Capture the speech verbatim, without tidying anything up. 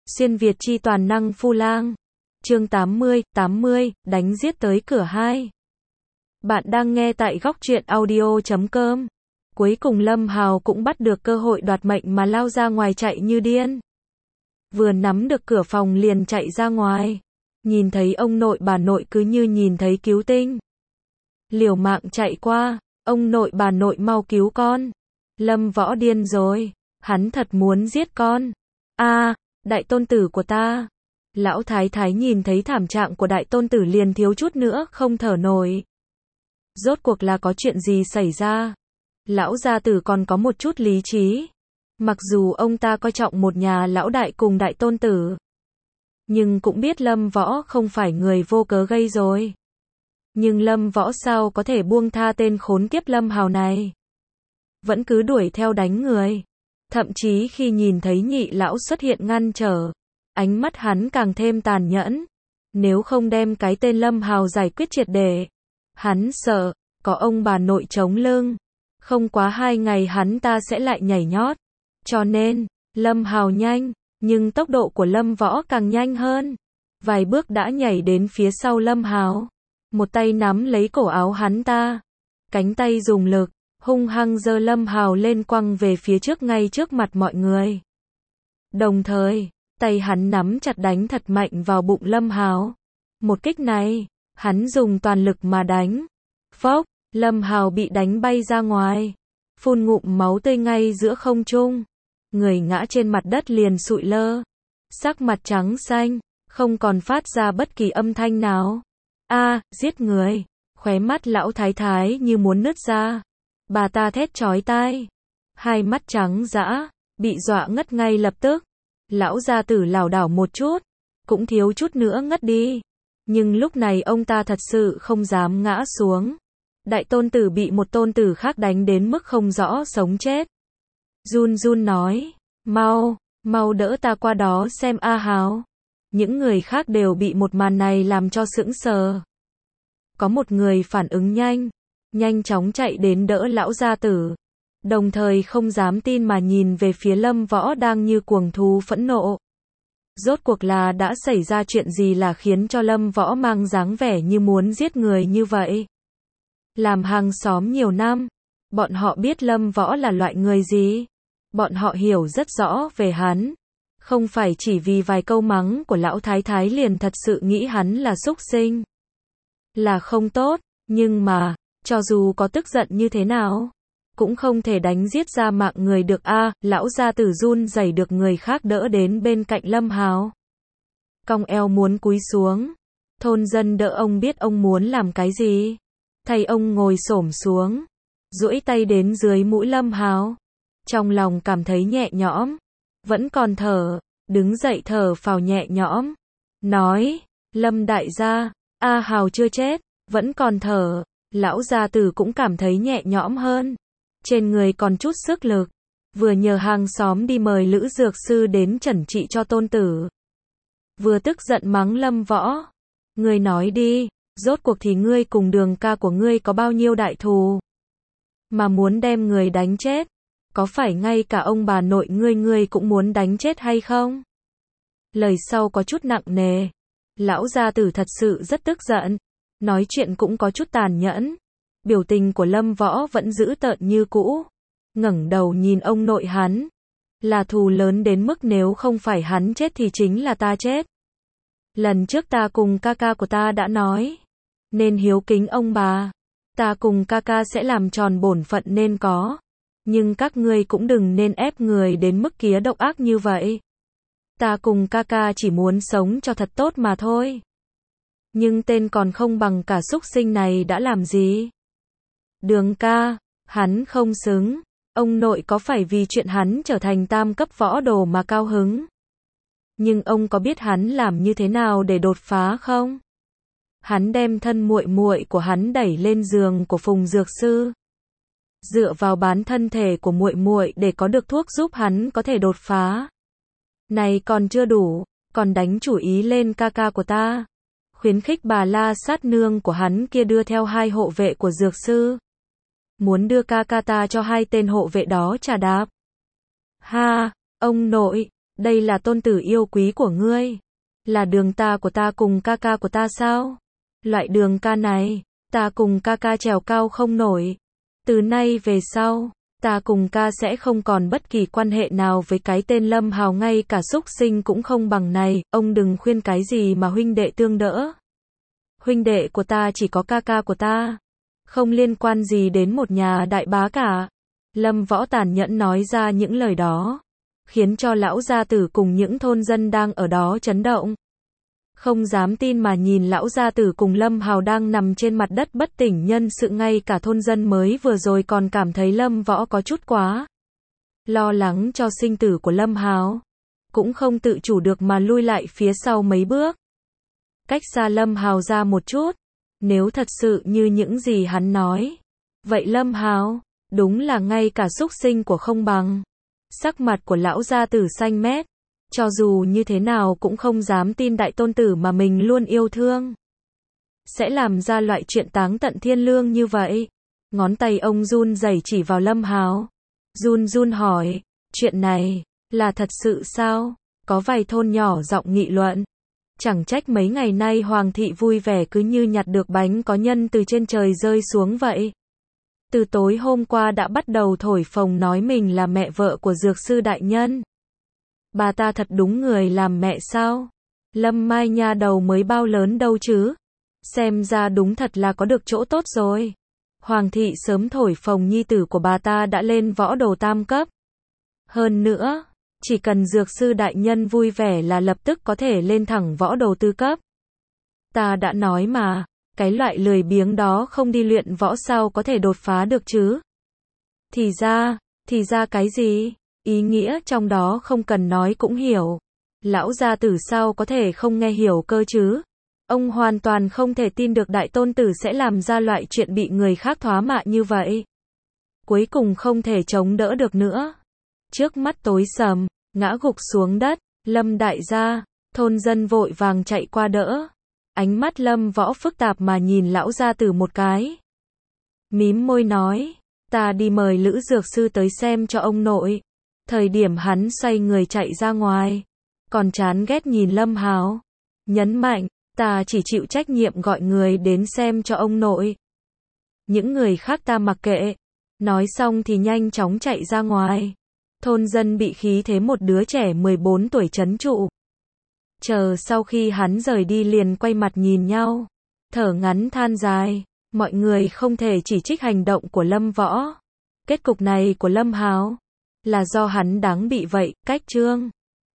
Xuyên Việt chi toàn năng Phu Lang. Chương tám mươi, tám mươi, đánh giết tới cửa hai. Bạn đang nghe tại góc truyện audio chấm com. Cuối cùng Lâm Hào cũng bắt được cơ hội đoạt mệnh mà lao ra ngoài chạy như điên. Vừa nắm được cửa phòng liền chạy ra ngoài. Nhìn thấy ông nội bà nội cứ như nhìn thấy cứu tinh. Liều mạng chạy qua, ông nội bà nội mau cứu con. Lâm Võ điên rồi, hắn thật muốn giết con. A, à, đại tôn tử của ta. Lão thái thái nhìn thấy thảm trạng của đại tôn tử liền thiếu chút nữa không thở nổi. Rốt cuộc là có chuyện gì xảy ra? Lão gia tử còn có một chút lý trí. Mặc dù ông ta coi trọng một nhà lão đại cùng đại tôn tử, nhưng cũng biết Lâm Võ không phải người vô cớ gây rồi. Nhưng Lâm Võ sao có thể buông tha tên khốn kiếp Lâm Hào này? Vẫn cứ đuổi theo đánh người. Thậm chí khi nhìn thấy nhị lão xuất hiện ngăn trở, ánh mắt hắn càng thêm tàn nhẫn. Nếu không đem cái tên Lâm Hào giải quyết triệt để, hắn sợ, có ông bà nội chống lưng. Không quá hai ngày hắn ta sẽ lại nhảy nhót. Cho nên, Lâm Hào nhanh, nhưng tốc độ của Lâm Võ càng nhanh hơn. Vài bước đã nhảy đến phía sau Lâm Hào. Một tay nắm lấy cổ áo hắn ta. Cánh tay dùng lực, hung hăng giơ Lâm Hào lên quăng về phía trước ngay trước mặt mọi người. Đồng thời, tay hắn nắm chặt đánh thật mạnh vào bụng Lâm Hào. Một kích này, hắn dùng toàn lực mà đánh. Phốc, Lâm Hào bị đánh bay ra ngoài. Phun ngụm máu tươi ngay giữa không trung. Người ngã trên mặt đất liền sụi lơ. Sắc mặt trắng xanh, không còn phát ra bất kỳ âm thanh nào. A, à, giết người. Khóe mắt lão thái thái như muốn nứt ra. Bà ta thét chói tai. Hai mắt trắng dã, bị dọa ngất ngay lập tức. Lão gia tử lảo đảo một chút, cũng thiếu chút nữa ngất đi. Nhưng lúc này ông ta thật sự không dám ngã xuống. Đại tôn tử bị một tôn tử khác đánh đến mức không rõ sống chết. Run run nói, mau, mau đỡ ta qua đó xem A Hào. Những người khác đều bị một màn này làm cho sững sờ. Có một người phản ứng nhanh, nhanh chóng chạy đến đỡ lão gia tử. Đồng thời không dám tin mà nhìn về phía Lâm Võ đang như cuồng thú phẫn nộ. Rốt cuộc là đã xảy ra chuyện gì là khiến cho Lâm Võ mang dáng vẻ như muốn giết người như vậy? Làm hàng xóm nhiều năm, bọn họ biết Lâm Võ là loại người gì. Bọn họ hiểu rất rõ về hắn. Không phải chỉ vì vài câu mắng của lão thái thái liền thật sự nghĩ hắn là súc sinh. Là không tốt, nhưng mà, cho dù có tức giận như thế nào, cũng không thể đánh giết ra mạng người được a. À, lão gia tử run rẩy được người khác đỡ đến bên cạnh Lâm Hào. Cong eo muốn cúi xuống. Thôn dân đỡ ông biết ông muốn làm cái gì. Thay ông ngồi xổm xuống, duỗi tay đến dưới mũi Lâm Hào. Trong lòng cảm thấy nhẹ nhõm, vẫn còn thở, đứng dậy thở phào nhẹ nhõm. Nói, Lâm đại gia, A Hào chưa chết, vẫn còn thở. Lão gia tử cũng cảm thấy nhẹ nhõm hơn. Trên người còn chút sức lực. Vừa nhờ hàng xóm đi mời lữ dược sư đến chẩn trị cho tôn tử. Vừa tức giận mắng Lâm Võ. Ngươi nói đi, rốt cuộc thì ngươi cùng Đường ca của ngươi có bao nhiêu đại thù? Mà muốn đem người đánh chết. Có phải ngay cả ông bà nội ngươi ngươi cũng muốn đánh chết hay không? Lời sau có chút nặng nề. Lão gia tử thật sự rất tức giận. Nói chuyện cũng có chút tàn nhẫn. Biểu tình của Lâm Võ vẫn giữ tợn như cũ. Ngẩng đầu nhìn ông nội hắn. Là thù lớn đến mức nếu không phải hắn chết thì chính là ta chết. Lần trước ta cùng ca ca của ta đã nói. Nên hiếu kính ông bà. Ta cùng ca ca sẽ làm tròn bổn phận nên có. Nhưng các ngươi cũng đừng nên ép người đến mức kia độc ác như vậy. Ta cùng ca ca chỉ muốn sống cho thật tốt mà thôi. Nhưng tên còn không bằng cả súc sinh này đã làm gì? Đường ca, hắn không xứng. Ông nội có phải vì chuyện hắn trở thành tam cấp võ đồ mà cao hứng? Nhưng ông có biết hắn làm như thế nào để đột phá không? Hắn đem thân muội muội của hắn đẩy lên giường của Phùng dược sư. Dựa vào bán thân thể của muội muội để có được thuốc giúp hắn có thể đột phá. Này còn chưa đủ, còn đánh chủ ý lên ca ca của ta. Khuyến khích bà la sát nương của hắn kia đưa theo hai hộ vệ của dược sư. Muốn đưa ca ca ta cho hai tên hộ vệ đó trà đạp. Ha, ông nội, đây là tôn tử yêu quý của ngươi. Là đường ta của ta cùng ca ca của ta sao? Loại đường ca này, ta cùng ca ca trèo cao không nổi. Từ nay về sau, ta cùng ca sẽ không còn bất kỳ quan hệ nào với cái tên Lâm Hào, ngay cả súc sinh cũng không bằng này, ông đừng khuyên cái gì mà huynh đệ tương đỡ. Huynh đệ của ta chỉ có ca ca của ta, không liên quan gì đến một nhà đại bá cả. Lâm Võ tàn nhẫn nói ra những lời đó, khiến cho lão gia tử cùng những thôn dân đang ở đó chấn động. Không dám tin mà nhìn lão gia tử cùng Lâm Hào đang nằm trên mặt đất bất tỉnh nhân sự, ngay cả thôn dân mới vừa rồi còn cảm thấy Lâm Võ có chút quá lo lắng cho sinh tử của Lâm Hào, cũng không tự chủ được mà lui lại phía sau mấy bước, cách xa Lâm Hào ra một chút. Nếu thật sự như những gì hắn nói, vậy Lâm Hào đúng là ngay cả súc sinh của không bằng. Sắc mặt của lão gia tử xanh mét, cho dù như thế nào cũng không dám tin đại tôn tử mà mình luôn yêu thương sẽ làm ra loại chuyện táng tận thiên lương như vậy. Ngón tay ông run rẩy chỉ vào Lâm Hào, run run hỏi, chuyện này là thật sự sao? Có vài thôn nhỏ giọng nghị luận, chẳng trách mấy ngày nay Hoàng thị vui vẻ cứ như nhặt được bánh có nhân từ trên trời rơi xuống vậy. Từ tối hôm qua đã bắt đầu thổi phồng nói mình là mẹ vợ của dược sư đại nhân. Bà ta thật đúng người làm mẹ sao? Lâm Mai nha đầu mới bao lớn đâu chứ? Xem ra đúng thật là có được chỗ tốt rồi. Hoàng thị sớm thổi phồng nhi tử của bà ta đã lên võ đồ tam cấp. Hơn nữa, chỉ cần dược sư đại nhân vui vẻ là lập tức có thể lên thẳng võ đồ tư cấp. Ta đã nói mà, cái loại lười biếng đó không đi luyện võ sao có thể đột phá được chứ? Thì ra, thì ra cái gì? Ý nghĩa trong đó không cần nói cũng hiểu. Lão gia tử sao có thể không nghe hiểu cơ chứ? Ông hoàn toàn không thể tin được đại tôn tử sẽ làm ra loại chuyện bị người khác thoá mạ như vậy. Cuối cùng không thể chống đỡ được nữa. Trước mắt tối sầm, ngã gục xuống đất, Lâm đại gia, thôn dân vội vàng chạy qua đỡ. Ánh mắt Lâm Võ phức tạp mà nhìn lão gia tử một cái. Mím môi nói, ta đi mời Lữ dược sư tới xem cho ông nội. Thời điểm hắn xoay người chạy ra ngoài, còn chán ghét nhìn Lâm Hào, nhấn mạnh, ta chỉ chịu trách nhiệm gọi người đến xem cho ông nội. Những người khác ta mặc kệ. Nói xong thì nhanh chóng chạy ra ngoài. Thôn dân bị khí thế một đứa trẻ mười bốn tuổi trấn trụ. Chờ sau khi hắn rời đi liền quay mặt nhìn nhau, thở ngắn than dài. Mọi người không thể chỉ trích hành động của Lâm Võ. Kết cục này của Lâm Hào là do hắn đáng bị vậy. Cách chương